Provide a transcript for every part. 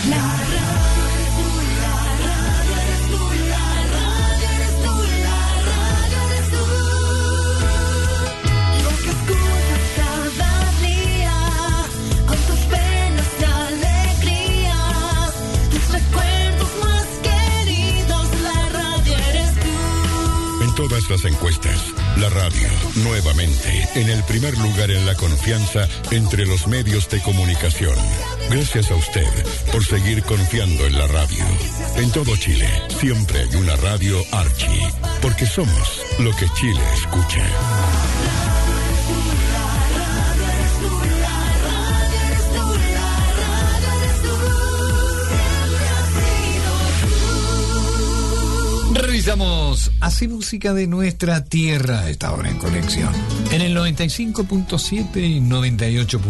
Todas las encuestas, la radio, nuevamente, en el primer lugar en la confianza entre los medios de comunicación. Gracias a usted por seguir confiando en la radio. En todo Chile, siempre hay una radio Archie, porque somos lo que Chile escucha. Revisamos Así Música de Nuestra Tierra, esta hora en conexión, en el 95.7 y 98.1.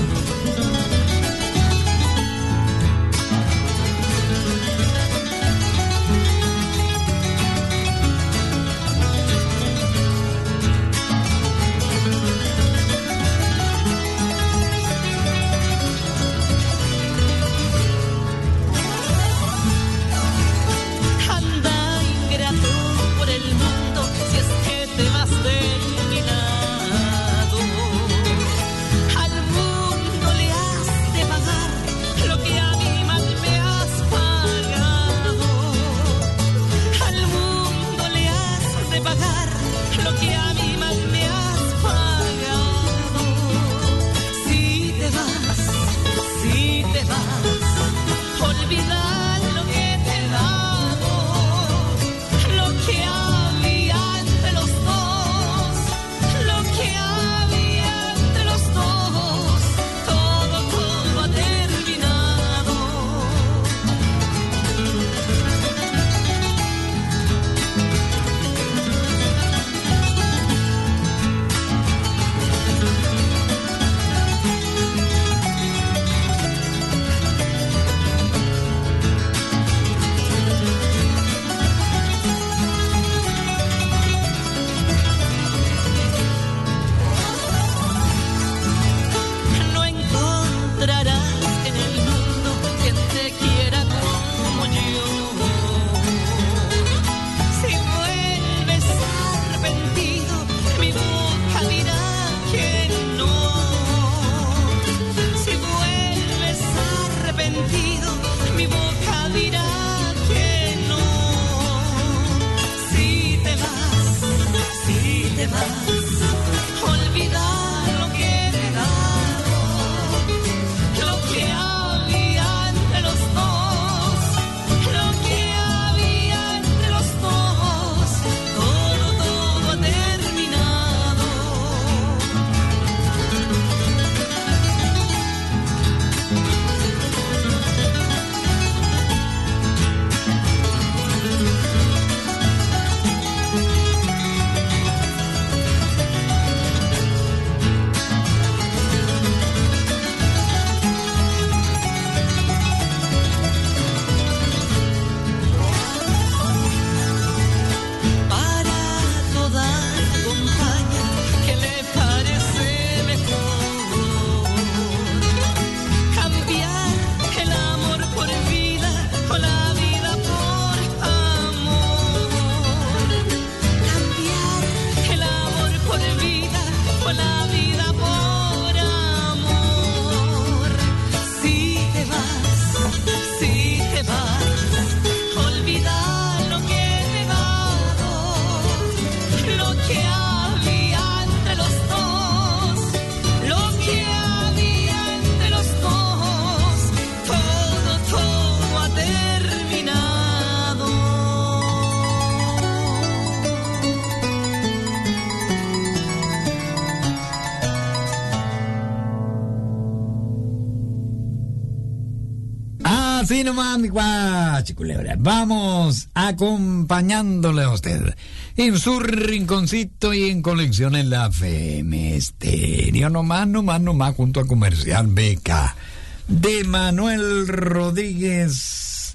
Así nomás, mi guachiculebra. Vamos acompañándole a usted en su rinconcito y en conexión en la FM Estéreo. Nomás, junto a Comercial Beca de Manuel Rodríguez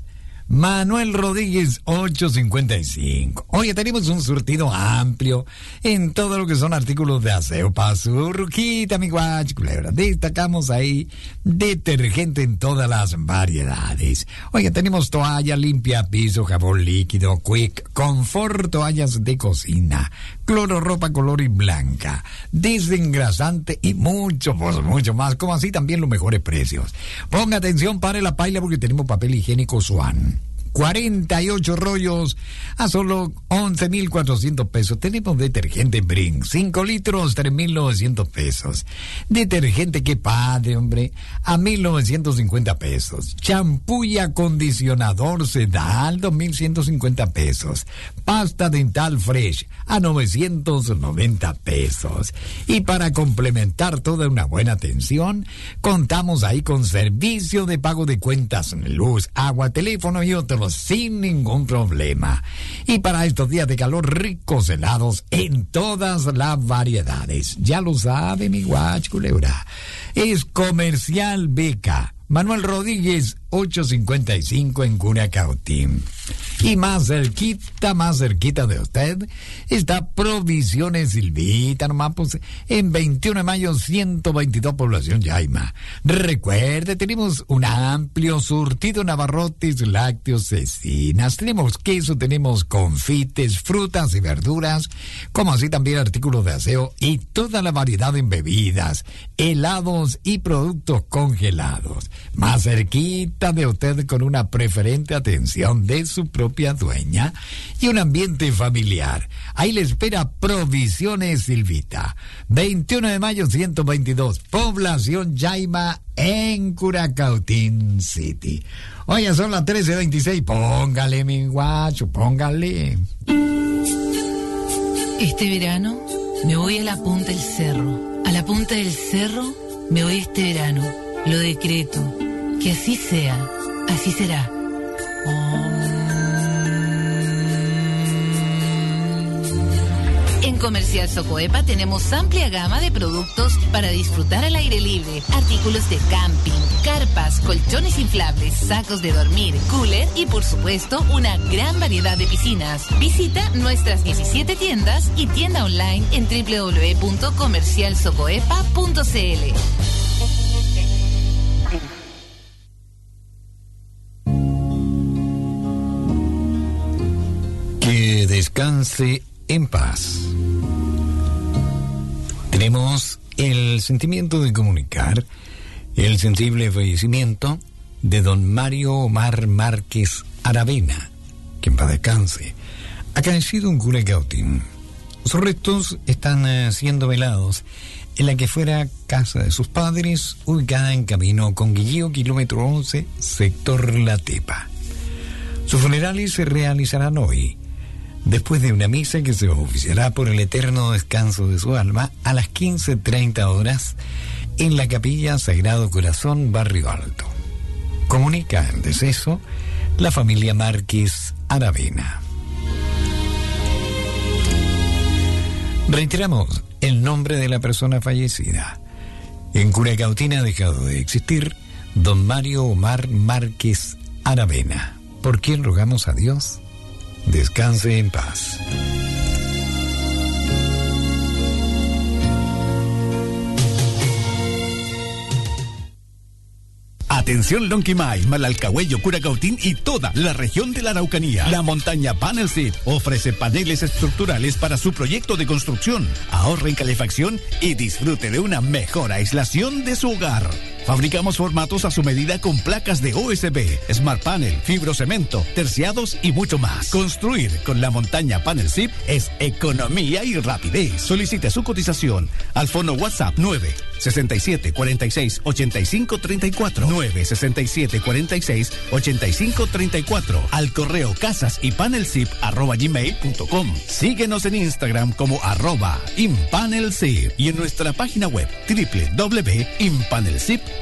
Manuel Rodríguez 855. Oye, tenemos un surtido amplio en todo lo que son artículos de aseo para su ruquita, mi guachi culebra. Destacamos ahí detergente en todas las variedades. Oye, tenemos toalla limpia, piso, jabón líquido, Quick, confort, toallas de cocina, cloro, ropa color y blanca, desengrasante y mucho más, como así también los mejores precios. Ponga atención, pare la paila porque tenemos papel higiénico Swan. 48 rollos a solo 11,400 pesos. Tenemos detergente Brink, 5 litros, 3,900 pesos. Detergente Que Padre, hombre, a 1,950 pesos. Champú y acondicionador Sedal, 2,150 pesos. Pasta dental Fresh, a 990 pesos. Y para complementar toda una buena atención, contamos ahí con servicio de pago de cuentas, luz, agua, teléfono y otros sin ningún problema. Y para estos días de calor, ricos helados en todas las variedades. Ya lo sabe, mi guach culebra. Es Comercial Beca. Manuel Rodríguez 855 en Curacautín. Y más cerquita de usted, está Provisiones Silvita, nomás pues, en 21 de mayo, 122 población Yaima. Recuerde, tenemos un amplio surtido en abarrotes, lácteos, cecinas, tenemos queso, tenemos confites, frutas y verduras, como así también artículos de aseo y toda la variedad en bebidas, helados y productos congelados. Más cerquita de usted, con una preferente atención de su propia dueña y un ambiente familiar. Ahí le espera Provisiones Silvita. 21 de mayo, 122, población Yaima, en Curacautín City. Oye, son las 13:26. Póngale, mi guacho, póngale. Este verano me voy a la punta del cerro. A la punta del cerro me voy este verano. Lo decreto. Que así sea, así será. En Comercial Socoepa tenemos amplia gama de productos para disfrutar al aire libre. Artículos de camping, carpas, colchones inflables, sacos de dormir, cooler y por supuesto una gran variedad de piscinas. Visita nuestras 17 tiendas y tienda online en www.comercialsocoepa.cl. Que descanse en paz. Tenemos el sentimiento de comunicar el sensible fallecimiento de don Mario Omar Márquez Aravena, que en paz descanse, acaecido en Curacautín. Sus restos están siendo velados en la que fuera casa de sus padres, ubicada en Camino Conguillío, kilómetro 11, sector La Tepa. Sus funerales se realizarán hoy, después de una misa que se oficiará por el eterno descanso de su alma a las 15:30 horas en la Capilla Sagrado Corazón, Barrio Alto. Comunica el deceso la familia Márquez Aravena. Reiteramos el nombre de la persona fallecida. En Curacautín ha dejado de existir don Mario Omar Márquez Aravena, por quien rogamos a Dios descanse en paz. Atención Lonquimay, Malalcahuello, Curacautín y toda la región de la Araucanía. La montaña Panel SIP ofrece paneles estructurales para su proyecto de construcción. Ahorre en calefacción y disfrute de una mejor aislación de su hogar. Fabricamos formatos a su medida con placas de OSB, Smart Panel, fibrocemento, terciados y mucho más. Construir con la montaña Panel SIP es economía y rapidez. Solicite su cotización al fono WhatsApp 967-46-8534. 967-46-8534. Al correo casasypanelsip@gmail.com. Síguenos en Instagram como @impanelsip y en nuestra página web www.impanelsip.cl.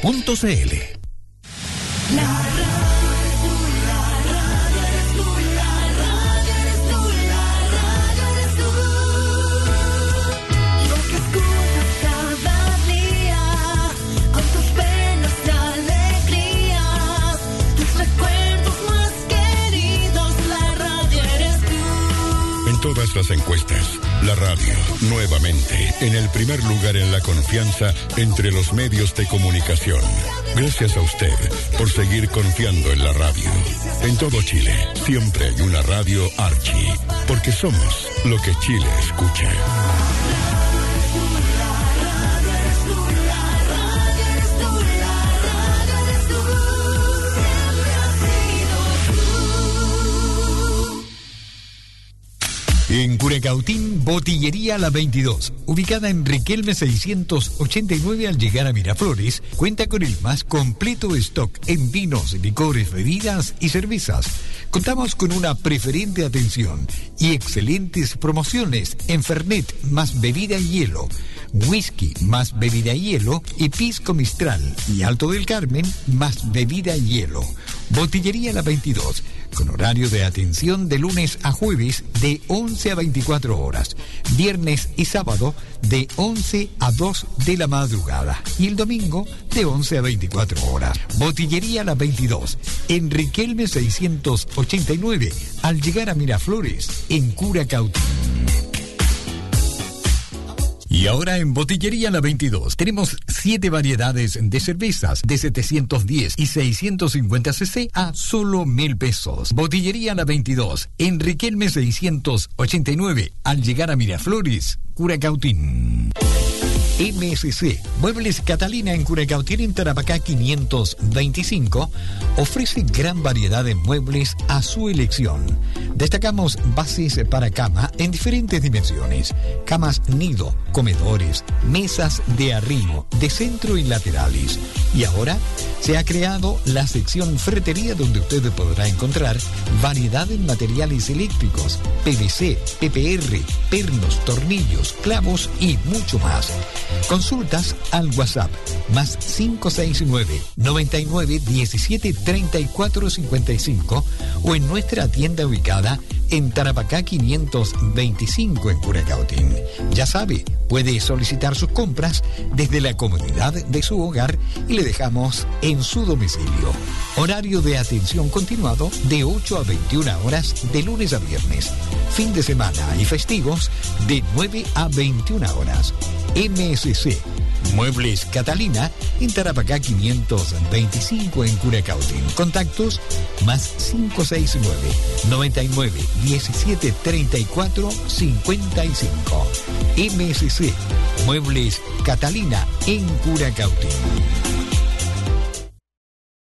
Con tus penas y alegrías, tus recuerdos más que todas las encuestas. La radio, nuevamente, en el primer lugar en la confianza entre los medios de comunicación. Gracias a usted por seguir confiando en la radio. En todo Chile, siempre hay una radio Archie, porque somos lo que Chile escucha. En Curacautín, Botillería La 22, ubicada en Riquelme 689 al llegar a Miraflores, cuenta con el más completo stock en vinos, licores, bebidas y cervezas. Contamos con una preferente atención y excelentes promociones en Fernet más bebida y hielo, whisky más bebida y hielo y pisco Mistral y Alto del Carmen más bebida y hielo. Botillería La 22, con horario de atención de lunes a jueves de 11 a 24 horas, viernes y sábado de 11 a 2 de la madrugada y el domingo de 11 a 24 horas. Botillería La 22, en Riquelme 689, al llegar a Miraflores, en Curacautín. Y ahora en Botillería La 22 tenemos 7 variedades de cervezas de 710 y 650 cc a solo 1.000 pesos. Botillería La 22 en Riquelme 689 al llegar a Miraflores, Curacautín. MSC Muebles Catalina en Curacautín, en Tarapacá 525, ofrece gran variedad de muebles a su elección. Destacamos bases para cama en diferentes dimensiones, camas nido, comedores, mesas de arrimo, de centro y laterales. Y ahora se ha creado la sección ferretería, donde usted podrá encontrar variedad en materiales eléctricos, PVC, PPR, pernos, tornillos, clavos y mucho más. Consultas al WhatsApp más 569 99 17 34 55 o en nuestra tienda ubicada en Tarapacá 525 en Curacautín. Ya sabe, puede solicitar sus compras desde la comodidad de su hogar y le dejamos en su domicilio. Horario de atención continuado de 8 a 21 horas de lunes a viernes. Fin de semana y festivos de 9 a 21 horas. MSC Muebles Catalina en Tarapacá 525 en Curacautín. Contactos más 569 99 17 34 55. MSC Muebles Catalina en Curacautín.